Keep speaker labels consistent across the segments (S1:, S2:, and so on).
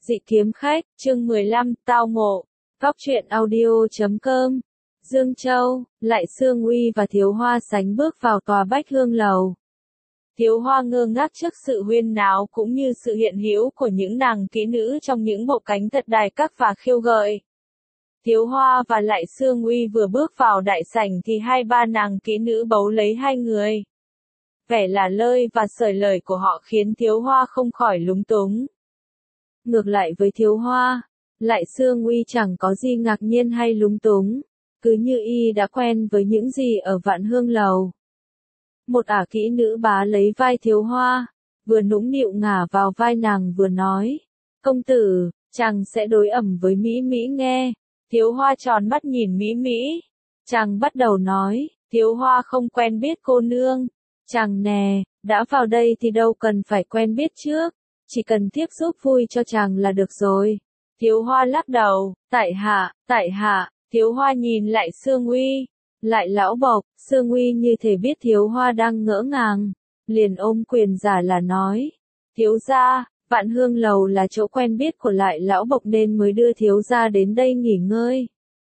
S1: Dị kiếm khách, chương 15, tao ngộ. Góc truyện audio.com. Dương Châu, Lại Sương Uy và Thiếu Hoa sánh bước vào tòa Bách Hương lầu. Thiếu Hoa ngơ ngác trước sự huyên náo cũng như sự hiện hữu của những nàng kỹ nữ trong những bộ cánh thật đài các và khiêu gợi. Thiếu Hoa và Lại Sương Uy vừa bước vào đại sảnh thì hai ba nàng kỹ nữ bấu lấy hai người. Vẻ lả lơi và sởi lời của họ khiến Thiếu Hoa không khỏi lúng túng. Ngược lại với Thiếu Hoa, Lại Sương Uy chẳng có gì ngạc nhiên hay lúng túng, cứ như y đã quen với những gì ở Vạn Hương lầu. Một ả kỹ nữ bá lấy vai Thiếu Hoa, vừa nũng nịu ngả vào vai nàng vừa nói: "Công tử, chàng sẽ đối ẩm với Mỹ Mỹ nghe." Thiếu Hoa tròn mắt nhìn Mỹ Mỹ. Chàng bắt đầu nói: "Thiếu Hoa không quen biết cô nương. Chàng nè, đã vào đây thì đâu cần phải quen biết trước, chỉ cần tiếp giúp vui cho chàng là được rồi." Thiếu Hoa lắc đầu: tại hạ." Thiếu Hoa nhìn Lại Sương Uy. Lại lão bộc, Sương Uy như thể biết Thiếu Hoa đang ngỡ ngàng, liền ôm quyền giả là nói: "Thiếu gia, Vạn Hương lầu là chỗ quen biết của Lại lão bộc nên mới đưa thiếu gia đến đây nghỉ ngơi."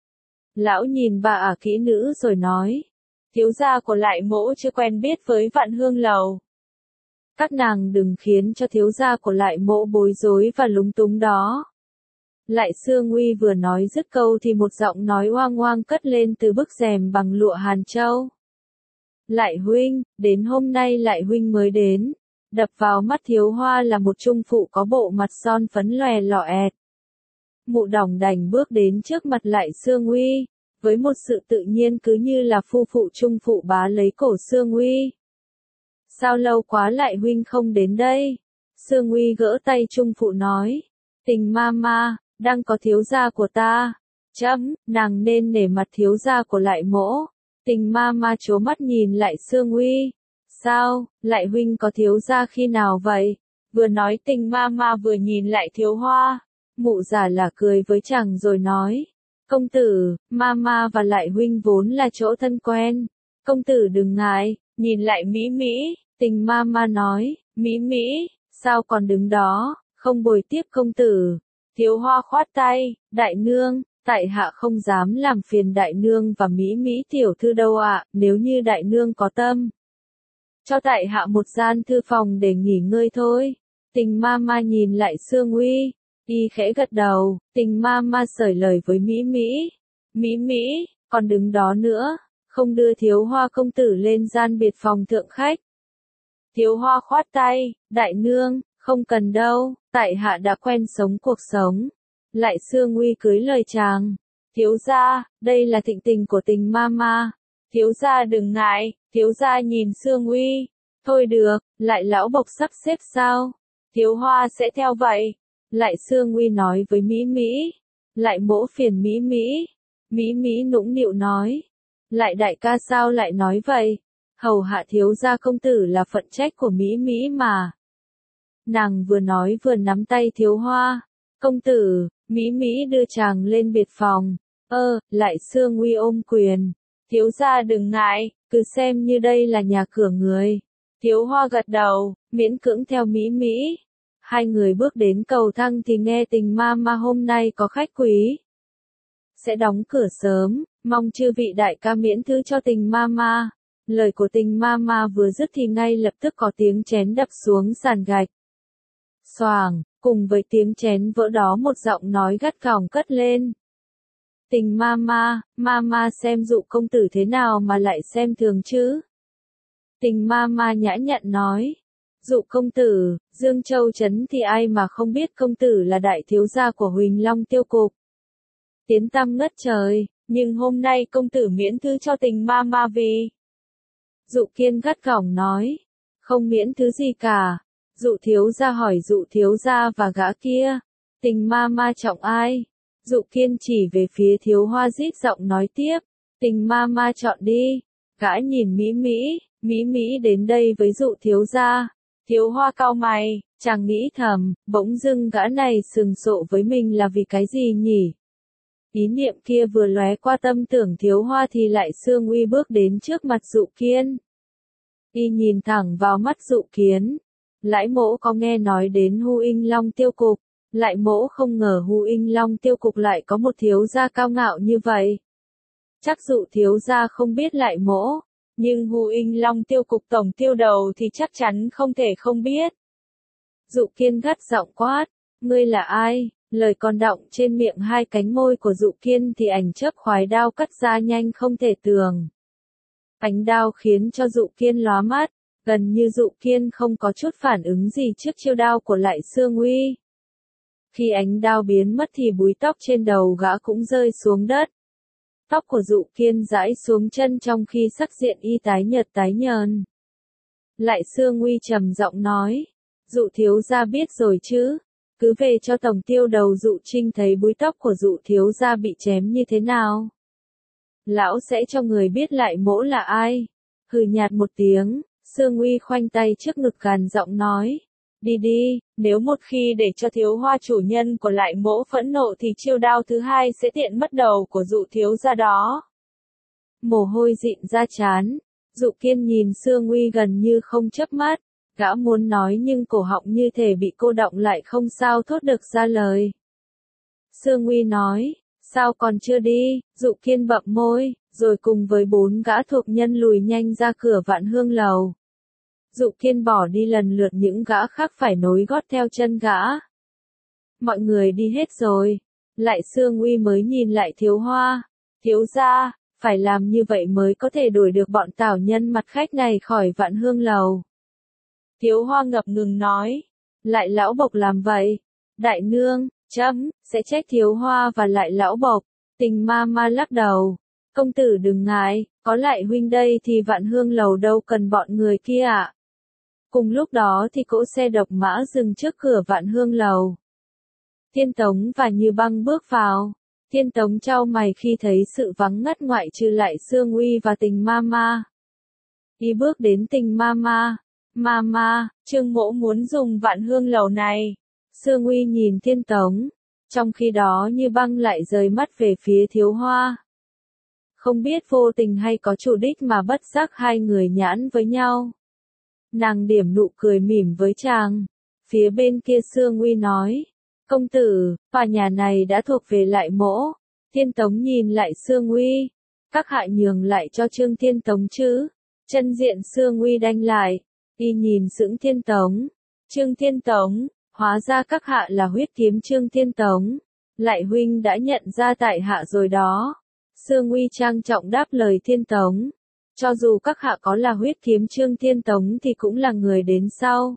S1: Lão nhìn bà ả kỹ nữ rồi nói: "Thiếu gia của Lại mỗ chưa quen biết với Vạn Hương lầu. Các nàng đừng khiến cho thiếu gia của Lại mỗ bối rối và lúng túng đó." Lại Sương Uy vừa nói dứt câu thì một giọng nói oang oang cất lên từ bức rèm bằng lụa Hàn Châu: "Lại huynh, đến hôm nay Lại huynh mới đến." Đập vào mắt Thiếu Hoa là một trung phụ có bộ mặt son phấn lòe lọe. Mụ đỏng đành bước đến trước mặt Lại Sương Uy, với một sự tự nhiên cứ như là phu phụ trung phụ bá lấy cổ Sương Uy. "Sao lâu quá Lại huynh không đến đây?" Sương Uy gỡ tay trung phụ nói: "Tình ma ma, đang có thiếu gia của ta. Nàng nên nể mặt thiếu gia của Lại mỗ." Tình ma ma trố mắt nhìn Lại Sương Uy. "Sao, Lại huynh có thiếu gia khi nào vậy?" Vừa nói tình ma ma vừa nhìn Lại Thiếu Hoa. Mụ giả là cười với chàng rồi nói: "Công tử, ma ma và Lại huynh vốn là chỗ thân quen. Công tử đừng ngại." Nhìn Lại Mỹ Mỹ, tình ma ma nói: "Mỹ Mỹ, sao còn đứng đó, không bồi tiếp công tử?" Thiếu Hoa khoát tay: "Đại nương, tại hạ không dám làm phiền đại nương và Mỹ Mỹ tiểu thư đâu ạ, nếu như đại nương có tâm, cho tại hạ một gian thư phòng để nghỉ ngơi thôi." Tình ma ma nhìn Lại Sương Uy, y khẽ gật đầu. Tình ma ma sởi lời với Mỹ Mỹ: "Mỹ Mỹ, còn đứng đó nữa, không đưa Thiếu Hoa công tử lên gian biệt phòng thượng khách?" Thiếu Hoa khoát tay: "Đại nương, không cần đâu, tại hạ đã quen sống cuộc sống." Lại Sương Uy cưới lời chàng: "Thiếu gia, đây là thịnh tình của tình ma ma. Thiếu gia đừng ngại." Thiếu gia nhìn Sương Uy: "Thôi được, Lại lão bộc sắp xếp sao? Thiếu Hoa sẽ theo vậy." Lại Sương Uy nói với Mỹ Mỹ: "Lại mỗ phiền Mỹ Mỹ." Mỹ Mỹ nũng nịu nói: "Lại đại ca sao lại nói vậy? Hầu hạ thiếu gia công tử là phận trách của Mỹ Mỹ mà." Nàng vừa nói vừa nắm tay Thiếu Hoa. "Công tử." Mỹ Mỹ đưa chàng lên biệt phòng. Lại Sương Uy ôm quyền: "Thiếu gia đừng ngại, cứ xem như đây là nhà cửa người." Thiếu Hoa gật đầu, miễn cưỡng theo Mỹ Mỹ. Hai người bước đến cầu thang thì nghe tình ma ma hôm nay có khách quý, sẽ đóng cửa sớm, mong chư vị đại ca miễn thứ cho tình ma ma. Lời của tình ma ma vừa dứt thì ngay lập tức có tiếng chén đập xuống sàn gạch. Xoàng, cùng với tiếng chén vỡ đó một giọng nói gắt gỏng cất lên: "Tình ma ma xem dụ công tử thế nào mà lại xem thường chứ?" Tình ma ma nhã nhặn nói: "Dụ công tử, Dương Châu trấn thì ai mà không biết công tử là đại thiếu gia của Huỳnh Long tiêu cục, tiếng tăm ngất trời, nhưng hôm nay công tử miễn thứ cho tình ma ma vì..." Dụ Kiên gắt gỏng nói: "Không miễn thứ gì cả." Dụ thiếu gia hỏi Dụ thiếu gia và gã kia: "Tình ma ma trọng ai?" Dụ Kiên chỉ về phía Thiếu Hoa rít giọng nói tiếp: "Tình ma ma chọn đi." Gã nhìn Mỹ Mỹ. Mỹ Mỹ đến đây với Dụ thiếu gia. Thiếu Hoa cau mày, chàng nghĩ thầm, bỗng dưng gã này sừng sộ với mình là vì cái gì nhỉ? Ý niệm kia vừa lóe qua tâm tưởng Thiếu Hoa thì Lại Sương Uy bước đến trước mặt Dụ Kiên. Y nhìn thẳng vào mắt Dụ Kiến: "Lãi mỗ có nghe nói đến Hu Inh Long tiêu cục." Lại Mỗ không ngờ Hu Inh Long Tiêu Cục lại có một thiếu gia cao ngạo như vậy. Chắc dụ thiếu gia không biết Lại Mỗ, nhưng Hu Inh Long Tiêu Cục tổng tiêu đầu thì chắc chắn không thể không biết. Dụ Kiên gắt giọng quát, ngươi là ai? Lời còn đọng trên miệng hai cánh môi của Dụ Kiên thì ảnh chớp khoái đao cắt ra nhanh không thể tường. Ánh đao khiến cho Dụ Kiên lóa mắt, gần như Dụ Kiên không có chút phản ứng gì trước chiêu đao của Lại Sương Uy. Khi ánh đao biến mất thì búi tóc trên đầu gã cũng rơi xuống đất. Tóc của Dụ Kiên rải xuống chân trong khi sắc diện y tái nhợt tái nhợt. Lại Sương Uy trầm giọng nói, Dụ thiếu gia biết rồi chứ, cứ về cho tổng tiêu đầu Dụ Trinh thấy búi tóc của Dụ thiếu gia bị chém như thế nào. Lão sẽ cho người biết Lại Mỗ là ai. Hừ nhạt một tiếng, Sương Uy khoanh tay trước ngực gằn giọng nói, đi đi, nếu một khi để cho thiếu hoa chủ nhân của Lại Mỗ phẫn nộ thì chiêu đao thứ hai sẽ tiện mất đầu của Dụ thiếu gia đó. Mồ hôi dịn ra trán, Dụ Kiên nhìn Sương Uy gần như không chớp mắt, gã muốn nói nhưng cổ họng như thể bị cô đọng lại không sao thốt được ra lời. Sương Uy nói, sao còn chưa đi? Dụ Kiên bậm môi, rồi cùng với 4 gã thuộc nhân lùi nhanh ra cửa Vạn Hương lầu. Dụ Kiên bỏ đi lần lượt, những gã khác phải nối gót theo chân gã. Mọi người đi hết rồi, Lại Sương Uy mới nhìn lại Thiếu Hoa. Thiếu gia, phải làm như vậy mới có thể đuổi được bọn tảo nhân mặt khách này khỏi Vạn Hương lầu. Thiếu Hoa ngập ngừng nói, Lại lão bộc làm vậy. Đại nương, chấm, sẽ trách Thiếu Hoa và Lại lão bộc. Tình ma ma lắc đầu, công tử đừng ngại, có Lại huynh đây thì Vạn Hương lầu đâu cần bọn người kia ạ. Cùng lúc đó thì cỗ xe độc mã dừng trước cửa Vạn Hương lầu. Thiên Tống và Như Băng bước vào. Thiên Tống chau mày khi thấy sự vắng ngắt ngoại trừ Lại Sương Uy và Tình ma ma. Y bước đến Tình ma ma. Ma, Trương Mỗ muốn dùng Vạn Hương lầu này. Sương Uy nhìn Thiên Tống. Trong khi đó Như Băng lại rời mắt về phía Thiếu Hoa. Không biết vô tình hay có chủ đích mà bất giác hai người nhãn với nhau. Nàng điểm nụ cười mỉm với chàng. Phía bên kia Sương Uy nói, công tử, tòa nhà này đã thuộc về Lại Mỗ. Thiên Tống nhìn lại Sương Uy, các hạ nhường lại cho Trương Thiên Tống chứ? Chân diện Sương Uy đanh lại, y nhìn sững Thiên Tống. Trương Thiên Tống, hóa ra các hạ là huyết kiếm Trương Thiên Tống. Lại huynh đã nhận ra tại hạ rồi đó. Sương Uy trang trọng đáp lời Thiên Tống. Cho dù các hạ có là huyết kiếm Trương Thiên Tống thì cũng là người đến sau.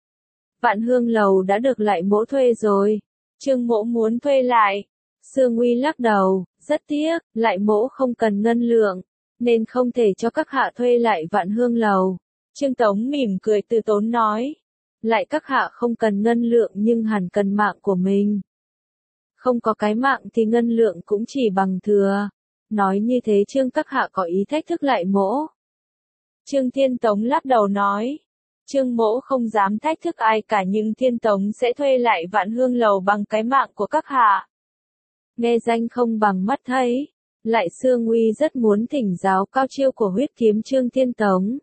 S1: Vạn Hương lầu đã được Lại Mỗ thuê rồi. Trương Mỗ muốn thuê lại. Sương Uy lắc đầu, rất tiếc, Lại Mỗ không cần ngân lượng, nên không thể cho các hạ thuê lại Vạn Hương lầu. Trương Tống mỉm cười từ tốn nói, lại các hạ không cần ngân lượng nhưng hẳn cần mạng của mình. Không có cái mạng thì ngân lượng cũng chỉ bằng thừa. Nói như thế Trương các hạ có ý thách thức Lại Mỗ. Trương Thiên Tống lắc đầu nói, Trương Mỗ không dám thách thức ai cả nhưng Thiên Tống sẽ thuê lại Vạn Hương lầu bằng cái mạng của các hạ. Nghe danh không bằng mắt thấy. Lại Sương Uy rất muốn thỉnh giáo cao chiêu của huyết kiếm Trương Thiên Tống.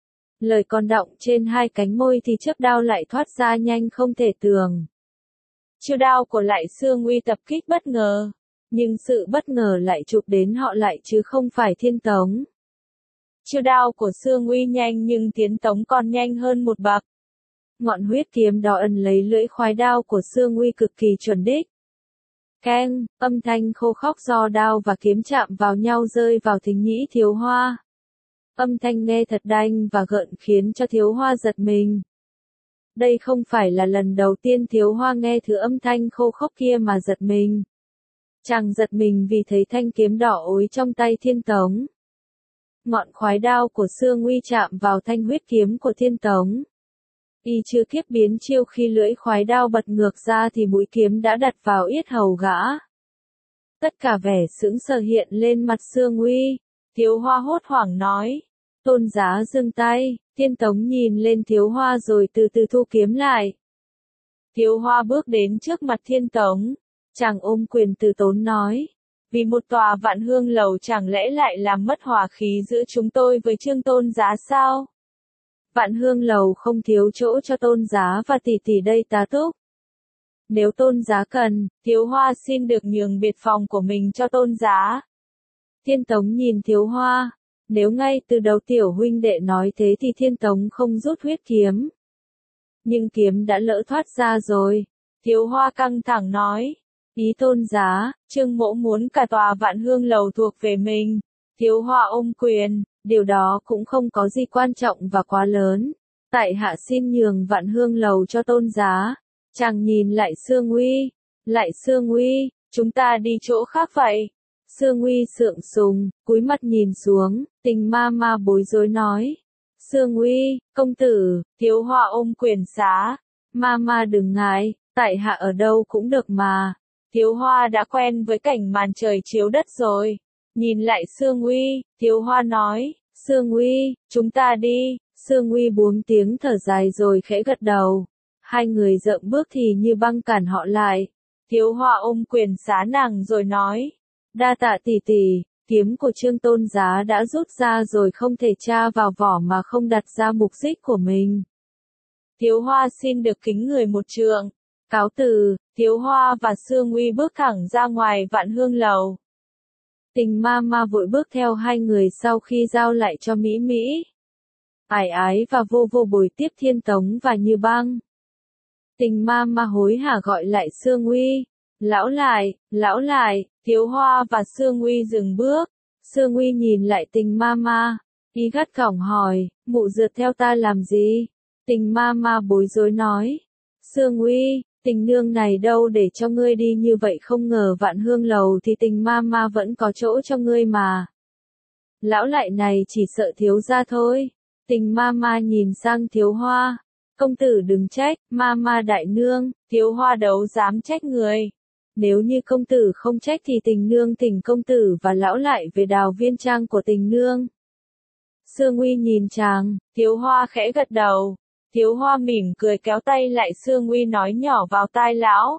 S1: Lời còn đọng trên hai cánh môi thì chớp đao lại thoát ra nhanh không thể tường. Chiêu đao của Lại Sương Uy tập kích bất ngờ, nhưng sự bất ngờ lại chụp đến họ lại chứ không phải Thiên Tống. Chiêu đao của Sương Uy nhanh nhưng Thiên Tống còn nhanh hơn một bậc. Ngọn huyết kiếm đó ẩn lấy lưỡi khoái đao của Sương Uy cực kỳ chuẩn đích. Keng, âm thanh khô khốc do đao và kiếm chạm vào nhau rơi vào thính nhĩ Thiếu Hoa. Âm thanh nghe thật đanh và gợn khiến cho Thiếu Hoa giật mình. Đây không phải là lần đầu tiên Thiếu Hoa nghe thứ âm thanh khô khốc kia mà giật mình. Chàng giật mình vì thấy thanh kiếm đỏ ối trong tay Thiên Tống. Ngọn khoái đao của Sương Uy chạm vào thanh huyết kiếm của Thiên Tống. Y chưa kịp biến chiêu khi lưỡi khoái đao bật ngược ra thì mũi kiếm đã đặt vào yết hầu gã. Tất cả vẻ sững sờ hiện lên mặt Sương Uy. Thiếu Hoa hốt hoảng nói, Tôn giá dừng tay. Thiên Tống nhìn lên Thiếu Hoa rồi từ từ thu kiếm lại. Thiếu Hoa bước đến trước mặt Thiên Tống. Chàng ôm quyền từ tốn nói, vì một tòa Vạn Hương lầu chẳng lẽ lại làm mất hòa khí giữa chúng tôi với Trương Tôn giá sao? Vạn Hương lầu không thiếu chỗ cho Tôn giá và tỷ tỷ đây tá túc. nếu tôn giá cần, Thiếu Hoa xin được nhường biệt phòng của mình cho tôn giá. Thiên Tống nhìn Thiếu Hoa, nếu ngay từ đầu tiểu huynh đệ nói thế thì Thiên Tống không rút huyết kiếm. Nhưng kiếm đã lỡ thoát ra rồi. Thiếu Hoa căng thẳng nói, ý tôn giá, Trương Mỗ muốn cả tòa Vạn Hương lầu thuộc về mình. Thiếu Hoa ôm quyền, điều đó cũng không có gì quan trọng và quá lớn. Tại hạ xin nhường Vạn Hương lầu cho tôn giá. Chàng nhìn lại Sương Uy, lại Sương Uy, chúng ta đi chỗ khác vậy. Sương Uy sượng sùng, cúi mặt nhìn xuống, Tình ma ma bối rối nói. Sương Uy, công tử, Thiếu Hoa ôm quyền xá. Ma ma đừng ngại, tại hạ ở đâu cũng được mà. Thiếu Hoa đã quen với cảnh màn trời chiếu đất rồi. Nhìn lại Sương Uy, Thiếu Hoa nói, Sương Uy, chúng ta đi. Sương Uy buông tiếng thở dài rồi khẽ gật đầu. Hai người dậm bước thì như băng cản họ lại. Thiếu Hoa ôm quyền xá nàng rồi nói, đa tạ tỷ tỷ, kiếm của Trương tôn giá đã rút ra rồi, không thể tra vào vỏ mà không đặt ra mục đích của mình. Thiếu Hoa xin được kính người một trượng. Cáo từ, Thiếu Hoa và Sương Uy bước thẳng ra ngoài Vạn Hương lầu. Tình ma ma vội bước theo hai người sau khi giao lại cho Mỹ Mỹ. Ải ái và vô vô bồi tiếp Thiên Tống và Như Băng. Tình ma ma hối hả gọi lại Sương Uy. Lão lại, Thiếu Hoa và Sương Uy dừng bước. Sương Uy nhìn lại tình ma ma. Y gắt gỏng hỏi, mụ rượt theo ta làm gì? Tình ma ma bối rối nói. Sương Uy, tình nương này đâu để cho ngươi đi như vậy, không ngờ Vạn Hương lầu thì tình ma ma vẫn có chỗ cho ngươi mà. Lão lại này chỉ sợ thiếu gia thôi. Tình ma ma nhìn sang Thiếu Hoa. Công tử đừng trách, ma ma đại nương, Thiếu Hoa đâu dám trách người. Nếu như công tử không trách thì tình nương thỉnh công tử và lão lại về Đào Viên trang của tình nương. Sương Uy nhìn chàng, Thiếu Hoa khẽ gật đầu. Thiếu Hoa mỉm cười kéo tay lại Sương Uy nói nhỏ vào tai lão.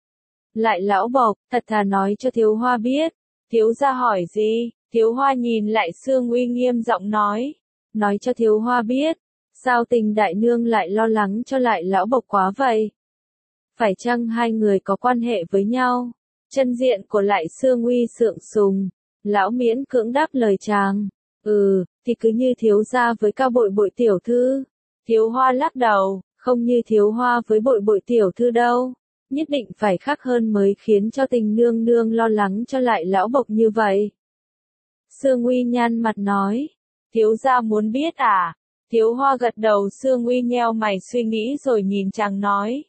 S1: Lại lão bộc, thật thà nói cho Thiếu Hoa biết. Thiếu gia hỏi gì? Thiếu Hoa nhìn lại Sương Uy nghiêm giọng nói. Nói cho Thiếu Hoa biết. Sao tình đại nương lại lo lắng cho lại lão bộc quá vậy? Phải chăng hai người có quan hệ với nhau? Chân diện của lại Sương Uy sượng sùng. Lão miễn cưỡng đáp lời chàng. Thì cứ như thiếu gia với Cao Bội Bội tiểu thư. Thiếu Hoa lắc đầu, không như Thiếu Hoa với Bội Bội tiểu thư đâu. Nhất định phải khác hơn mới khiến cho tình nương nương lo lắng cho lại lão bộc như vậy. Sương Uy nhăn mặt nói. Thiếu gia muốn biết à? Thiếu Hoa gật đầu. Sương Uy nheo mày suy nghĩ rồi nhìn chàng nói.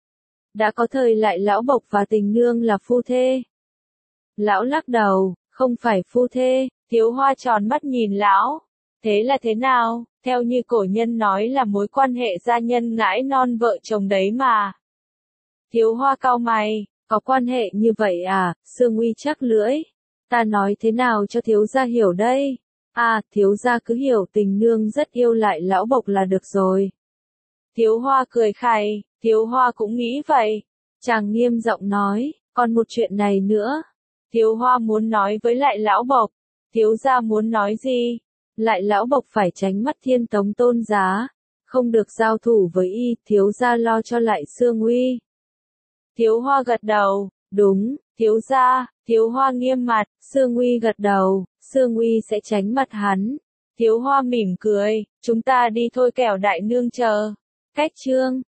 S1: Đã có thời lại lão bộc và tình nương là phu thê. Lão lắc đầu, không phải phu thê. Thiếu Hoa tròn mắt nhìn lão. Thế là thế nào? Theo như cổ nhân nói là mối quan hệ gia nhân ngãi non vợ chồng đấy mà. Thiếu Hoa cau mày, có quan hệ như vậy à? Sương Uy chắc lưỡi. Ta nói thế nào cho thiếu gia hiểu đây? À, thiếu gia cứ hiểu tình nương rất yêu lại lão bộc là được rồi. Thiếu Hoa cười khẩy, Thiếu Hoa cũng nghĩ vậy. Chàng nghiêm giọng nói, còn một chuyện này nữa. Thiếu Hoa muốn nói với lại lão bộc. Thiếu gia muốn nói gì? Lại lão bộc phải tránh mắt Thiên Tống tôn giá. Không được giao thủ với y, thiếu gia lo cho lại Sương Uy. Thiếu Hoa gật đầu, đúng, thiếu gia. Thiếu Hoa nghiêm mặt. Sương Uy gật đầu, Sương Uy sẽ tránh mặt hắn. Thiếu Hoa mỉm cười, chúng ta đi thôi kẻo đại nương chờ. Cách chương